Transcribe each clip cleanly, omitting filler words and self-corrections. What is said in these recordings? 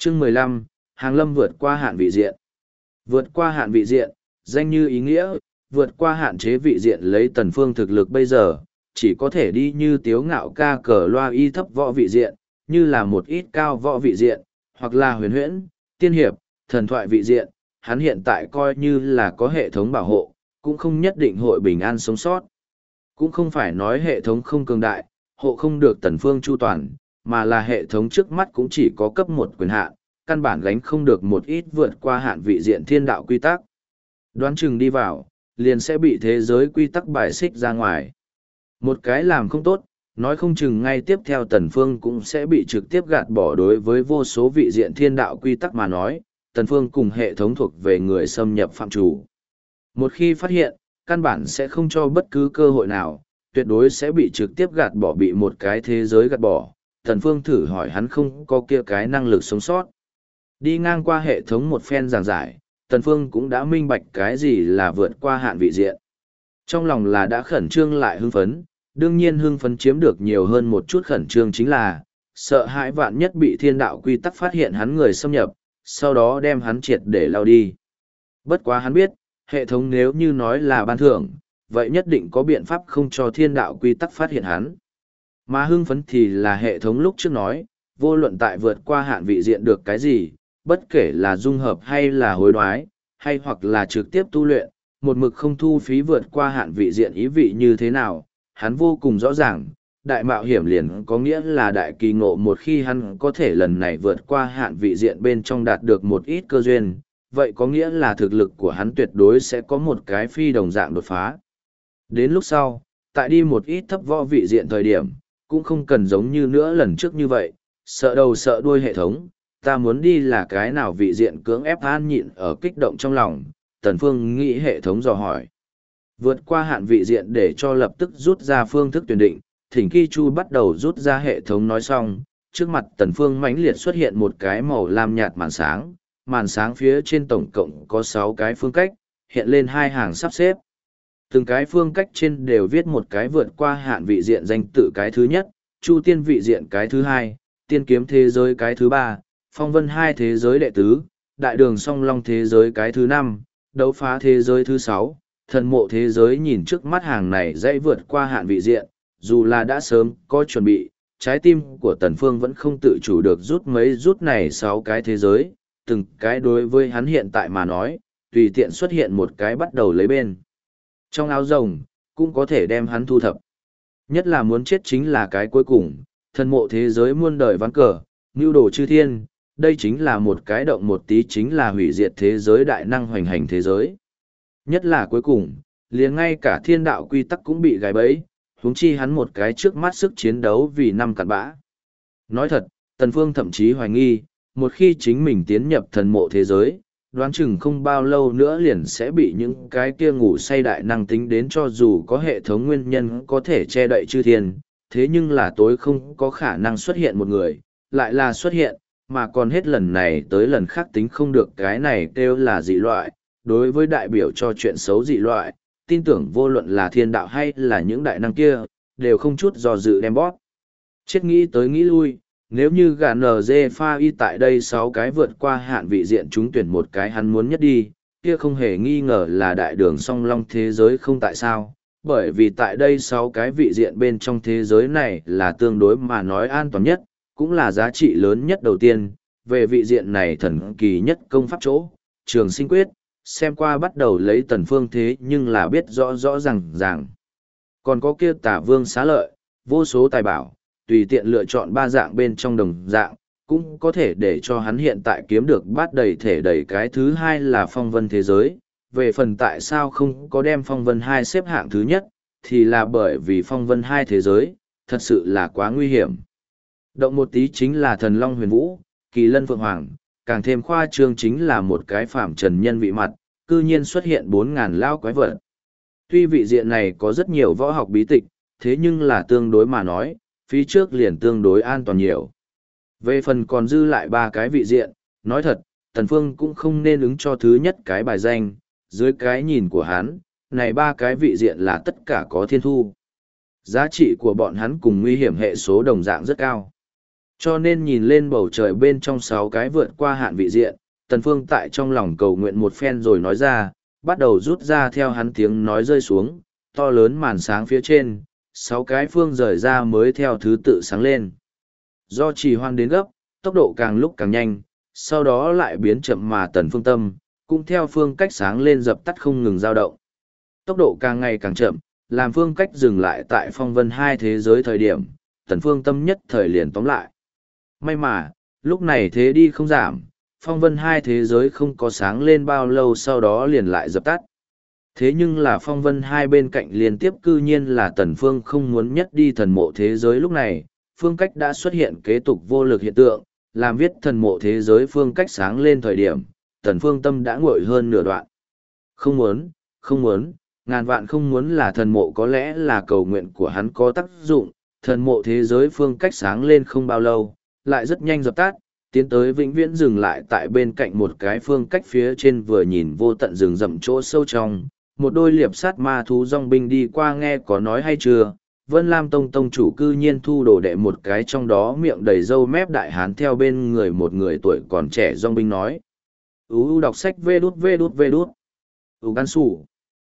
Chương 15, Hàng Lâm vượt qua hạn vị diện. Vượt qua hạn vị diện, danh như ý nghĩa, vượt qua hạn chế vị diện lấy Tần Phương thực lực bây giờ, chỉ có thể đi như tiếu ngạo ca cờ loa y thấp võ vị diện, như là một ít cao võ vị diện, hoặc là huyền huyễn, tiên hiệp, thần thoại vị diện, hắn hiện tại coi như là có hệ thống bảo hộ, cũng không nhất định hội bình an sống sót. Cũng không phải nói hệ thống không cường đại, hộ không được Tần Phương chu toàn, mà là hệ thống trước mắt cũng chỉ có cấp một quyền hạn, căn bản gánh không được một ít vượt qua hạn vị diện thiên đạo quy tắc. Đoán chừng đi vào, liền sẽ bị thế giới quy tắc bài xích ra ngoài. Một cái làm không tốt, nói không chừng ngay tiếp theo Tần Phương cũng sẽ bị trực tiếp gạt bỏ. Đối với vô số vị diện thiên đạo quy tắc mà nói, Tần Phương cùng hệ thống thuộc về người xâm nhập phạm chủ. Một khi phát hiện, căn bản sẽ không cho bất cứ cơ hội nào, tuyệt đối sẽ bị trực tiếp gạt bỏ, bị một cái thế giới gạt bỏ. Tần Phương thử hỏi hắn không có kia cái năng lực sống sót. Đi ngang qua hệ thống một phen giảng giải, Tần Phương cũng đã minh bạch cái gì là vượt qua hạn vị diện. Trong lòng là đã khẩn trương lại hưng phấn, đương nhiên hưng phấn chiếm được nhiều hơn một chút khẩn trương chính là, sợ hãi vạn nhất bị thiên đạo quy tắc phát hiện hắn người xâm nhập, sau đó đem hắn triệt để lao đi. Bất quá hắn biết, hệ thống nếu như nói là ban thưởng, vậy nhất định có biện pháp không cho thiên đạo quy tắc phát hiện hắn. Mà hưng phấn thì là hệ thống lúc trước nói, vô luận tại vượt qua hạn vị diện được cái gì, bất kể là dung hợp hay là hối đoái, hay hoặc là trực tiếp tu luyện, một mực không thu phí vượt qua hạn vị diện ý vị như thế nào, hắn vô cùng rõ ràng, đại mạo hiểm liền có nghĩa là đại kỳ ngộ. Một khi hắn có thể lần này vượt qua hạn vị diện bên trong đạt được một ít cơ duyên, vậy có nghĩa là thực lực của hắn tuyệt đối sẽ có một cái phi đồng dạng đột phá. Đến lúc sau, tại đi một ít thấp võ vị diện thời điểm, cũng không cần giống như nữa lần trước như vậy, sợ đầu sợ đuôi hệ thống, ta muốn đi là cái nào vị diện cưỡng ép an nhịn ở kích động trong lòng, Tần Phương nghĩ hệ thống dò hỏi. Vượt qua hạn vị diện để cho lập tức rút ra phương thức tuyển định, Thỉnh Kỳ Chu bắt đầu rút ra hệ thống nói xong, trước mặt Tần Phương mãnh liệt xuất hiện một cái màu lam nhạt màn sáng phía trên tổng cộng có 6 cái phương cách, hiện lên 2 hàng sắp xếp. Từng cái phương cách trên đều viết một cái vượt qua hạn vị diện danh tự cái thứ nhất, Chu Tiên vị diện cái thứ hai, Tiên Kiếm thế giới cái thứ ba, Phong Vân hai thế giới đệ tứ, Đại Đường Song Long thế giới cái thứ năm, Đấu Phá thế giới thứ sáu, Thần Mộ thế giới. Nhìn trước mắt hàng này dãy vượt qua hạn vị diện, dù là đã sớm có chuẩn bị, trái tim của Tần Phương vẫn không tự chủ được rút này 6 cái thế giới, từng cái đối với hắn hiện tại mà nói, tùy tiện xuất hiện một cái bắt đầu lấy bên. Trong áo rồng, cũng có thể đem hắn thu thập. Nhất là muốn chết chính là cái cuối cùng, Thần Mộ thế giới muôn đời ván cờ, mưu đồ chư thiên, đây chính là một cái động một tí chính là hủy diệt thế giới, đại năng hoành hành thế giới. Nhất là cuối cùng, liền ngay cả thiên đạo quy tắc cũng bị gài bẫy, huống chi hắn một cái trước mắt sức chiến đấu vì năm cặn bã. Nói thật, Tần Phương thậm chí hoài nghi, một khi chính mình tiến nhập thần mộ thế giới, đoán chừng không bao lâu nữa liền sẽ bị những cái kia ngủ say đại năng tính đến, cho dù có hệ thống nguyên nhân có thể che đậy chư thiên, thế nhưng là tối không có khả năng xuất hiện một người, lại là xuất hiện, mà còn hết lần này tới lần khác tính không được cái này kêu là dị loại. Đối với đại biểu cho chuyện xấu dị loại, tin tưởng vô luận là thiên đạo hay là những đại năng kia, đều không chút do dự đem bóp. Chết nghĩ tới nghĩ lui, nếu như gà NG pha y tại đây 6 cái vượt qua hạn vị diện chúng tuyển một cái hắn muốn nhất đi, kia không hề nghi ngờ là Đại Đường Song Long thế giới. Không tại sao, bởi vì tại đây 6 cái vị diện bên trong thế giới này là tương đối mà nói an toàn nhất, cũng là giá trị lớn nhất. Đầu tiên, về vị diện này thần kỳ nhất công pháp chỗ, Trường Sinh Quyết, xem qua bắt đầu lấy Tần Phương thế nhưng là biết rõ rõ ràng. Còn có kia Tả Vương xá lợi, vô số tài bảo, tùy tiện lựa chọn 3 dạng bên trong đồng dạng, cũng có thể để cho hắn hiện tại kiếm được bát đầy thể đầy. Cái thứ hai là Phong Vân thế giới, về phần tại sao không có đem Phong Vân 2 xếp hạng thứ nhất, thì là bởi vì Phong Vân 2 thế giới, thật sự là quá nguy hiểm. Động một tí chính là Thần Long Huyền Vũ, Kỳ Lân Phượng Hoàng, càng thêm khoa trương chính là một cái phạm trần nhân vị mặt, cư nhiên xuất hiện 4.000 lao quái vật. Tuy vị diện này có rất nhiều võ học bí tịch, thế nhưng là tương đối mà nói, phía trước liền tương đối an toàn nhiều. Về phần còn dư lại 3 cái vị diện, nói thật, Tần Phương cũng không nên ứng cho thứ nhất cái bài danh, dưới cái nhìn của hắn, này 3 cái vị diện là tất cả có thiên thu. Giá trị của bọn hắn cùng nguy hiểm hệ số đồng dạng rất cao. Cho nên nhìn lên bầu trời bên trong 6 cái vượt qua hạn vị diện, Tần Phương tại trong lòng cầu nguyện một phen rồi nói ra, bắt đầu rút ra theo hắn tiếng nói rơi xuống, to lớn màn sáng phía trên, 6 cái phương rời ra mới theo thứ tự sáng lên. Do trì hoãn đến gấp, tốc độ càng lúc càng nhanh, sau đó lại biến chậm mà Tần Phương tâm, cũng theo phương cách sáng lên dập tắt không ngừng dao động. Tốc độ càng ngày càng chậm, làm phương cách dừng lại tại phong vân 2 thế giới thời điểm, Tần Phương tâm nhất thời liền tóm lại. May mà, lúc này thế đi không giảm, phong vân 2 thế giới không có sáng lên bao lâu sau đó liền lại dập tắt. Thế nhưng là phong vân 2 bên cạnh liên tiếp cư nhiên là Tần Phương không muốn nhất đi thần mộ thế giới lúc này, phương cách đã xuất hiện kế tục vô lực hiện tượng, làm viết thần mộ thế giới phương cách sáng lên thời điểm, Tần Phương tâm đã nguội hơn nửa đoạn. Không muốn, không muốn, ngàn vạn không muốn là thần mộ có lẽ là cầu nguyện của hắn có tác dụng, thần mộ thế giới phương cách sáng lên không bao lâu, lại rất nhanh dập tắt, tiến tới vĩnh viễn dừng lại tại bên cạnh một cái phương cách phía trên vừa nhìn vô tận rừng rậm chỗ sâu trong, một đôi liệp sát ma thú dòng binh đi qua nghe có nói hay chưa. Vân Lam Tông tông chủ cư nhiên thu đồ đệ một cái trong đó miệng đầy râu mép đại hán theo bên người một người tuổi còn trẻ dòng binh nói. Đọc sách vê đút vê đút vê đút. Gan sủ.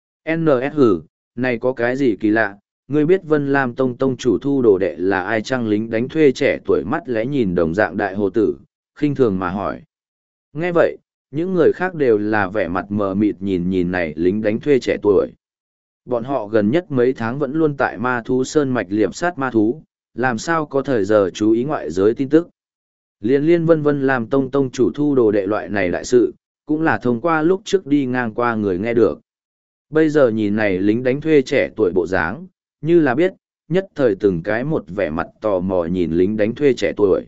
NS hử, này có cái gì kỳ lạ, ngươi biết Vân Lam Tông tông chủ thu đồ đệ là ai chăng? Lính đánh thuê trẻ tuổi mắt lẽ nhìn đồng dạng đại hồ tử, khinh thường mà hỏi. Nghe vậy, những người khác đều là vẻ mặt mờ mịt nhìn nhìn này lính đánh thuê trẻ tuổi. Bọn họ gần nhất mấy tháng vẫn luôn tại ma thú sơn mạch liệp sát ma thú, làm sao có thời giờ chú ý ngoại giới tin tức. Liên vân vân làm tông tông chủ thu đồ đệ loại này đại sự, cũng là thông qua lúc trước đi ngang qua người nghe được. Bây giờ nhìn này lính đánh thuê trẻ tuổi bộ dáng, như là biết, nhất thời từng cái một vẻ mặt tò mò nhìn lính đánh thuê trẻ tuổi.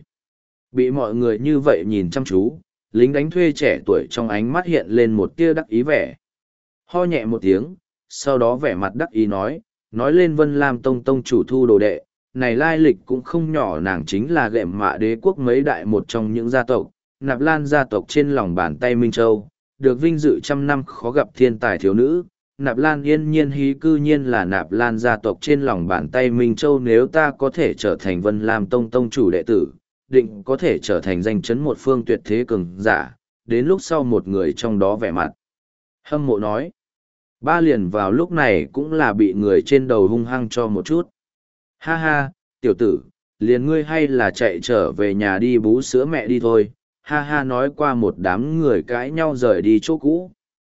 Bị mọi người như vậy nhìn chăm chú, lính đánh thuê trẻ tuổi trong ánh mắt hiện lên một tia đắc ý vẻ. Ho nhẹ một tiếng, sau đó vẻ mặt đắc ý nói lên Vân Lam Tông tông chủ thu đồ đệ, này lai lịch cũng không nhỏ, nàng chính là gệm mạ đế quốc mấy đại một trong những gia tộc, Nạp Lan gia tộc trên lòng bàn tay Minh Châu, được vinh dự trăm năm khó gặp thiên tài thiếu nữ. Nạp Lan yên nhiên hí cư nhiên là Nạp Lan gia tộc trên lòng bàn tay Minh Châu, nếu ta có thể trở thành Vân Lam Tông tông chủ đệ tử, định có thể trở thành danh chấn một phương tuyệt thế cường giả. Đến lúc sau một người trong đó vẻ mặt hâm mộ nói. Ba liền vào lúc này cũng là bị người trên đầu hung hăng cho một chút. Ha ha, tiểu tử, liền ngươi hay là chạy trở về nhà đi bú sữa mẹ đi thôi. Ha ha, nói qua một đám người cãi nhau rời đi chỗ cũ.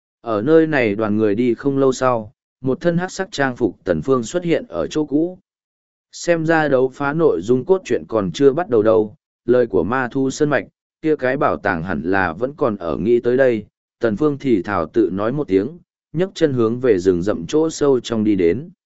Ở nơi này đoàn người đi không lâu sau, một thân hắc sắc trang phục Tần Phương xuất hiện ở chỗ cũ. Xem ra đấu phá nội dung cốt truyện còn chưa bắt đầu đâu, lời của ma thu sơn mạch, kia cái bảo tàng hẳn là vẫn còn ở nghĩ tới đây. Tần Phương thì thảo tự nói một tiếng, nhấc chân hướng về rừng rậm chỗ sâu trong đi đến.